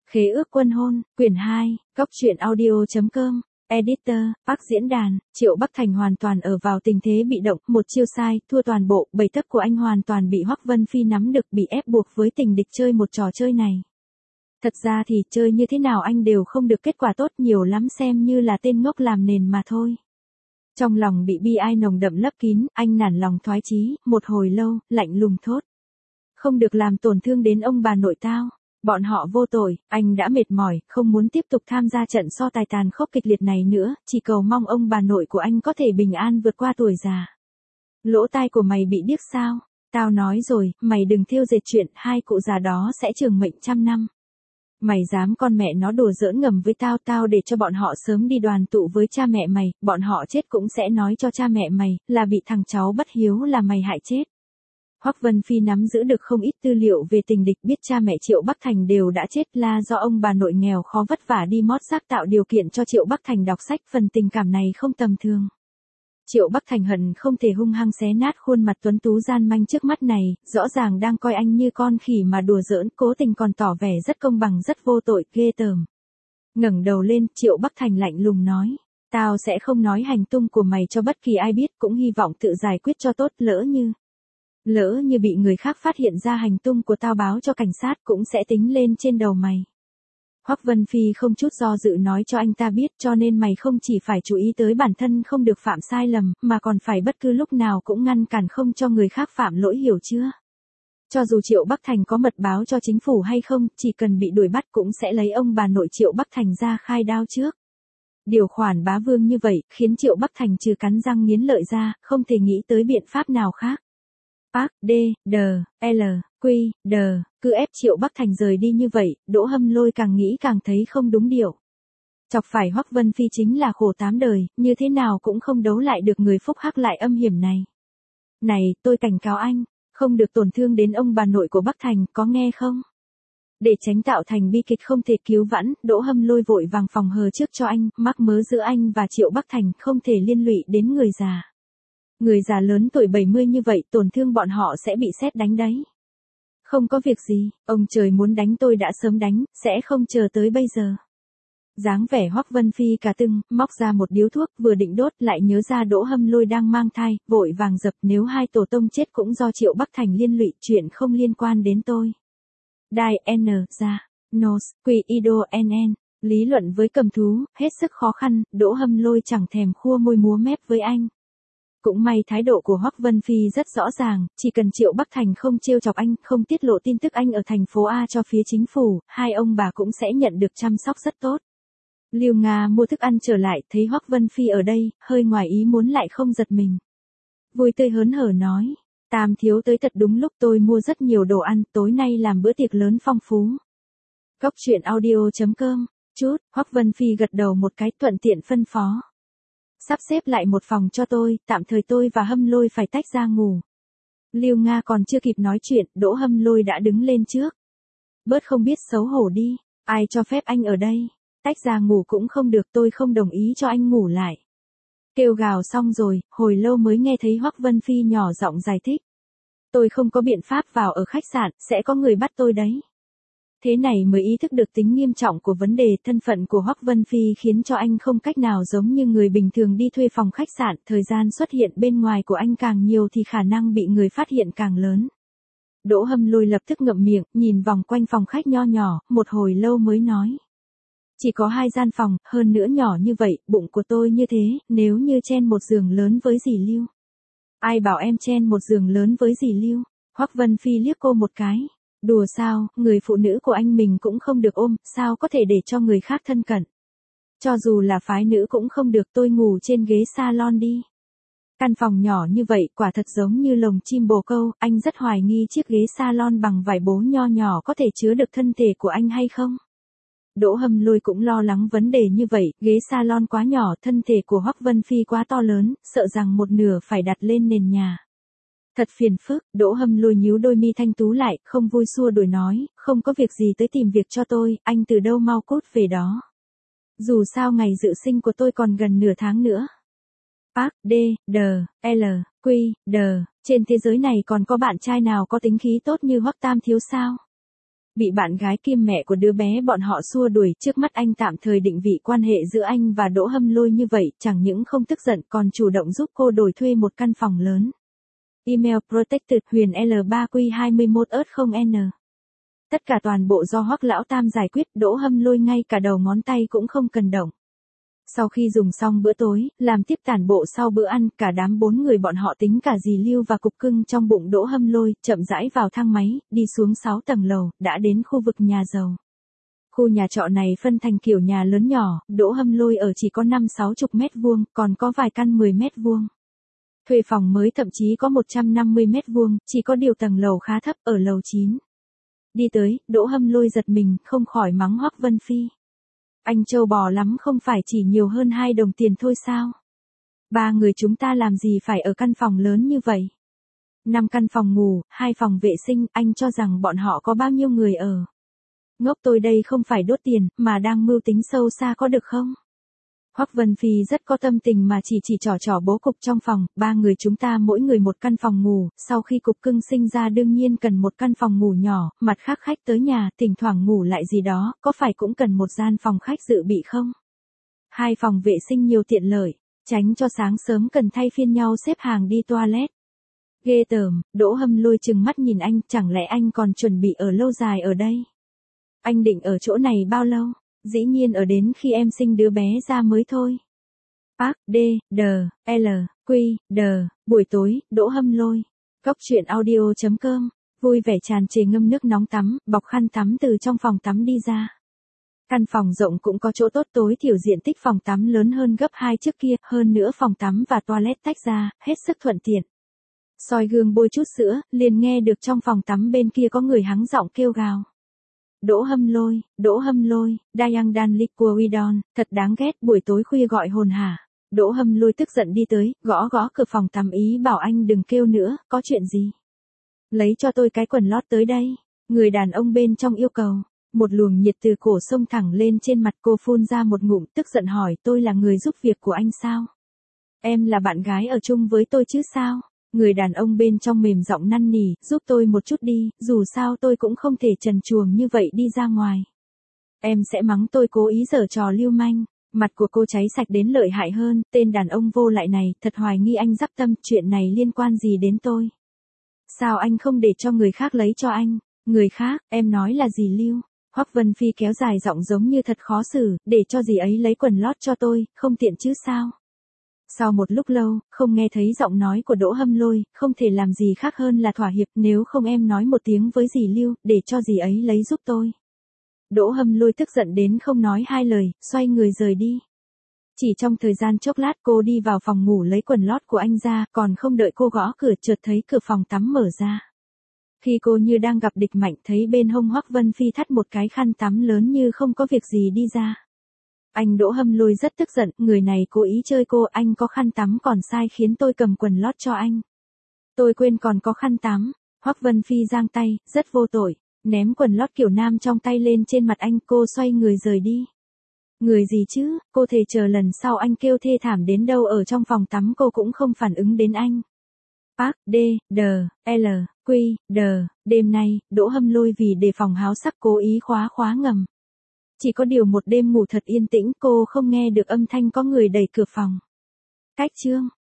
Khế ước quân hôn, quyển 2, Góc truyện audio.com, Editor, Park diễn đàn, Triệu Bắc Thành hoàn toàn ở vào tình thế bị động, một chiêu sai, thua toàn bộ, bầy tấc của anh hoàn toàn bị Hoắc Vân Phi nắm được, bị ép buộc với tình địch chơi một trò chơi này. Thật ra thì chơi như thế nào anh đều không được kết quả tốt, nhiều lắm xem như là tên ngốc làm nền mà thôi. Trong lòng bị bi ai nồng đậm lấp kín, anh nản lòng thoái chí, một hồi lâu, lạnh lùng thốt. Không được làm tổn thương đến ông bà nội tao. Bọn họ vô tội, anh đã mệt mỏi, không muốn tiếp tục tham gia trận so tài tàn khốc kịch liệt này nữa, chỉ cầu mong ông bà nội của anh có thể bình an vượt qua tuổi già. Lỗ tai của mày bị điếc sao? Tao nói rồi, mày đừng thiêu dệt chuyện, hai cụ già đó sẽ trường mệnh 100 năm. Mày dám con mẹ nó đùa giỡn ngầm với tao, tao để cho bọn họ sớm đi đoàn tụ với cha mẹ mày, bọn họ chết cũng sẽ nói cho cha mẹ mày, là bị thằng cháu bất hiếu là mày hại chết. Hoắc Vân Phi nắm giữ được không ít tư liệu về tình địch, biết cha mẹ Triệu Bắc Thành đều đã chết là do ông bà nội nghèo khó vất vả đi mót xác tạo điều kiện cho Triệu Bắc Thành đọc sách, phần tình cảm này không tầm thường. Triệu Bắc Thành hận không thể hung hăng xé nát khuôn mặt tuấn tú gian manh trước mắt này, rõ ràng đang coi anh như con khỉ mà đùa giỡn, cố tình còn tỏ vẻ rất công bằng rất vô tội, ghê tởm. Ngẩng đầu lên, Triệu Bắc Thành lạnh lùng nói, tao sẽ không nói hành tung của mày cho bất kỳ ai biết, cũng hy vọng tự giải quyết cho tốt, lỡ như bị người khác phát hiện ra hành tung của tao báo cho cảnh sát cũng sẽ tính lên trên đầu mày. Hoắc Vân Phi không chút do dự nói cho anh ta biết, cho nên mày không chỉ phải chú ý tới bản thân không được phạm sai lầm, mà còn phải bất cứ lúc nào cũng ngăn cản không cho người khác phạm lỗi, hiểu chưa? Cho dù Triệu Bắc Thành có mật báo cho chính phủ hay không, chỉ cần bị đuổi bắt cũng sẽ lấy ông bà nội Triệu Bắc Thành ra khai đao trước. Điều khoản bá vương như vậy, khiến Triệu Bắc Thành trừ cắn răng nghiến lợi ra, không thể nghĩ tới biện pháp nào khác. Park, D, D, L, Q, D, cứ ép Triệu Bắc Thành rời đi như vậy, Đỗ Hâm Lôi càng nghĩ càng thấy không đúng điệu. Chọc phải Hoắc Vân Phi chính là khổ 8 đời, như thế nào cũng không đấu lại được người phúc hắc lại âm hiểm này. Này, tôi cảnh cáo anh, không được tổn thương đến ông bà nội của Bắc Thành, có nghe không? Để tránh tạo thành bi kịch không thể cứu vãn, Đỗ Hâm Lôi vội vàng phòng hờ trước cho anh, mắc mớ giữa anh và Triệu Bắc Thành không thể liên lụy đến người già. Người già lớn tuổi 70 như vậy, tổn thương bọn họ sẽ bị sét đánh đấy. Không có việc gì, ông trời muốn đánh tôi đã sớm đánh, sẽ không chờ tới bây giờ. Dáng vẻ Hoắc Vân Phi cả tưng, móc ra một điếu thuốc, vừa định đốt lại nhớ ra Đỗ Hâm Lôi đang mang thai, vội vàng dập, nếu hai tổ tông chết cũng do Triệu Bắc Thành liên lụy, chuyện không liên quan đến tôi. Đai N, ra, Nos, Quy Ido NN, lý luận với cầm thú, hết sức khó khăn, Đỗ Hâm Lôi chẳng thèm khua môi múa mép với anh. Cũng may thái độ của Hoắc Vân Phi rất rõ ràng, chỉ cần Triệu Bắc Thành không trêu chọc anh, không tiết lộ tin tức anh ở thành phố A cho phía chính phủ, hai ông bà cũng sẽ nhận được chăm sóc rất tốt. Lưu Nga mua thức ăn trở lại, thấy Hoắc Vân Phi ở đây, hơi ngoài ý muốn lại không giật mình. Vui tươi hớn hở nói, Tam thiếu tới thật đúng lúc, tôi mua rất nhiều đồ ăn, tối nay làm bữa tiệc lớn phong phú. Góc truyện audio.com, Hoắc Vân Phi gật đầu một cái, thuận tiện phân phó. Sắp xếp lại một phòng cho tôi, tạm thời tôi và Hâm Lôi phải tách ra ngủ. Lưu Nga còn chưa kịp nói chuyện, Đỗ Hâm Lôi đã đứng lên trước. Bớt không biết xấu hổ đi, ai cho phép anh ở đây, tách ra ngủ cũng không được, tôi không đồng ý cho anh ngủ lại. Kêu gào xong rồi, hồi lâu mới nghe thấy Hoắc Vân Phi nhỏ giọng giải thích. Tôi không có biện pháp vào ở khách sạn, sẽ có người bắt tôi đấy. Thế này mới ý thức được tính nghiêm trọng của vấn đề, thân phận của Hoắc Vân Phi khiến cho anh không cách nào giống như người bình thường đi thuê phòng khách sạn, thời gian xuất hiện bên ngoài của anh càng nhiều thì khả năng bị người phát hiện càng lớn. Đỗ Hâm Lôi lập tức ngậm miệng, nhìn vòng quanh phòng khách nho nhỏ, một hồi lâu mới nói. Chỉ có 2 gian phòng, hơn nữa nhỏ như vậy, bụng của tôi như thế, nếu như chen một giường lớn với dì Lưu. Ai bảo em chen một giường lớn với dì Lưu? Hoắc Vân Phi liếc cô một cái. Đùa sao, người phụ nữ của anh mình cũng không được ôm, sao có thể để cho người khác thân cận. Cho dù là phái nữ cũng không được, tôi ngủ trên ghế salon đi. Căn phòng nhỏ như vậy quả thật giống như lồng chim bồ câu, anh rất hoài nghi chiếc ghế salon bằng vải bố nho nhỏ có thể chứa được thân thể của anh hay không. Đỗ Hâm Lôi cũng lo lắng vấn đề như vậy, ghế salon quá nhỏ, thân thể của Hoắc Vân Phi quá to lớn, sợ rằng một nửa phải đặt lên nền nhà. Thật phiền phức, Đỗ Hâm Lôi nhíu đôi mi thanh tú lại, không vui xua đuổi nói, không có việc gì tới tìm việc cho tôi, anh từ đâu mau cút về đó. Dù sao ngày dự sinh của tôi còn gần nửa tháng nữa. Park, D, D, L, Q, D, trên thế giới này còn có bạn trai nào có tính khí tốt như Hoắc Tam thiếu sao? Bị bạn gái kiêm mẹ của đứa bé bọn họ xua đuổi, trước mắt anh tạm thời định vị quan hệ giữa anh và Đỗ Hâm Lôi như vậy, chẳng những không tức giận còn chủ động giúp cô đổi thuê một căn phòng lớn. Email protected Huyền L3Q21 Tất cả toàn bộ do Hoắc lão tam giải quyết, Đỗ Hâm Lôi ngay cả đầu ngón tay cũng không cần động. Sau khi dùng xong bữa tối, làm tiếp tản bộ sau bữa ăn, cả đám 4 người bọn họ tính cả dì Lưu và cục cưng trong bụng Đỗ Hâm Lôi, chậm rãi vào thang máy, đi xuống 6 tầng lầu, đã đến khu vực nhà giàu. Khu nhà trọ này phân thành kiểu nhà lớn nhỏ, Đỗ Hâm Lôi ở chỉ có 5-60 mét vuông, còn có vài căn 10 mét vuông. Thuê phòng mới thậm chí có 150 mét vuông, chỉ có điều tầng lầu khá thấp, ở lầu 9. Đi tới, Đỗ Hâm Lôi giật mình, không khỏi mắng Hoắc Vân Phi. Anh trâu bò lắm, không phải chỉ nhiều hơn 2 đồng tiền thôi sao? 3 người chúng ta làm gì phải ở căn phòng lớn như vậy? 5 căn phòng ngủ, 2 phòng vệ sinh, anh cho rằng bọn họ có bao nhiêu người ở? Ngốc tôi đây không phải đốt tiền, mà đang mưu tính sâu xa có được không? Hoắc Vân Phi rất có tâm tình mà chỉ trò bố cục trong phòng, 3 người chúng ta mỗi người một căn phòng ngủ, sau khi cục cưng sinh ra đương nhiên cần một căn phòng ngủ nhỏ, mặt khác khách tới nhà, thỉnh thoảng ngủ lại gì đó, có phải cũng cần một gian phòng khách dự bị không? 2 phòng vệ sinh nhiều tiện lợi, tránh cho sáng sớm cần thay phiên nhau xếp hàng đi toilet. Ghê tởm, Đỗ Hâm Lôi trừng mắt nhìn anh, chẳng lẽ anh còn chuẩn bị ở lâu dài ở đây? Anh định ở chỗ này bao lâu? Dĩ nhiên ở đến khi em sinh đứa bé ra mới thôi. Park D, D, L, Q, D, buổi tối, Đỗ Hâm Lôi. Cóc truyện audio.com, vui vẻ tràn trề ngâm nước nóng tắm, bọc khăn tắm từ trong phòng tắm đi ra. Căn phòng rộng cũng có chỗ tốt, tối thiểu diện tích phòng tắm lớn hơn gấp 2 trước kia, hơn nữa phòng tắm và toilet tách ra, hết sức thuận tiện. Soi gương bôi chút sữa, liền nghe được trong phòng tắm bên kia có người hắng giọng kêu gào. Đỗ Hâm Lôi, Dayang Dan Liquidon, thật đáng ghét, buổi tối khuya gọi hồn hả? Đỗ Hâm Lôi tức giận đi tới, gõ cửa phòng tắm ý bảo anh đừng kêu nữa, có chuyện gì? Lấy cho tôi cái quần lót tới đây, người đàn ông bên trong yêu cầu. Một luồng nhiệt từ cổ xông thẳng lên trên mặt cô, phun ra một ngụm, tức giận hỏi, tôi là người giúp việc của anh sao? Em là bạn gái ở chung với tôi chứ sao? Người đàn ông bên trong mềm giọng năn nỉ, giúp tôi một chút đi, dù sao tôi cũng không thể trần truồng như vậy đi ra ngoài. Em sẽ mắng tôi cố ý giở trò lưu manh. Mặt của cô cháy sạch đến lợi hại hơn, tên đàn ông vô lại này, thật hoài nghi anh dắp tâm, chuyện này liên quan gì đến tôi? Sao anh không để cho người khác lấy cho anh? Người khác, em nói là gì Lưu? Hoắc Vân Phi kéo dài giọng giống như thật khó xử, để cho dì ấy lấy quần lót cho tôi, không tiện chứ sao? Sau một lúc lâu, không nghe thấy giọng nói của Đỗ Hâm Lôi, không thể làm gì khác hơn là thỏa hiệp, nếu không em nói một tiếng với dì Lưu, để cho dì ấy lấy giúp tôi. Đỗ Hâm Lôi tức giận đến không nói hai lời, xoay người rời đi. Chỉ trong thời gian chốc lát cô đi vào phòng ngủ lấy quần lót của anh ra, còn không đợi cô gõ cửa chợt thấy cửa phòng tắm mở ra. Khi cô như đang gặp địch mạnh, thấy bên hông Hoắc Vân Phi thắt một cái khăn tắm lớn như không có việc gì đi ra. Anh Đỗ Hâm Lôi rất tức giận, người này cố ý chơi cô, anh có khăn tắm còn sai khiến tôi cầm quần lót cho anh. Tôi quên còn có khăn tắm. Hoắc Vân Phi giang tay, rất vô tội, ném quần lót kiểu nam trong tay lên trên mặt anh, cô xoay người rời đi. Người gì chứ, cô thề chờ lần sau anh kêu thê thảm đến đâu ở trong phòng tắm cô cũng không phản ứng đến anh. Park D, D, L, Q, D, đêm nay, Đỗ Hâm Lôi vì đề phòng háo sắc cố ý khóa ngầm. Chỉ có điều một đêm ngủ thật yên tĩnh, cô không nghe được âm thanh có người đẩy cửa phòng. Cách chương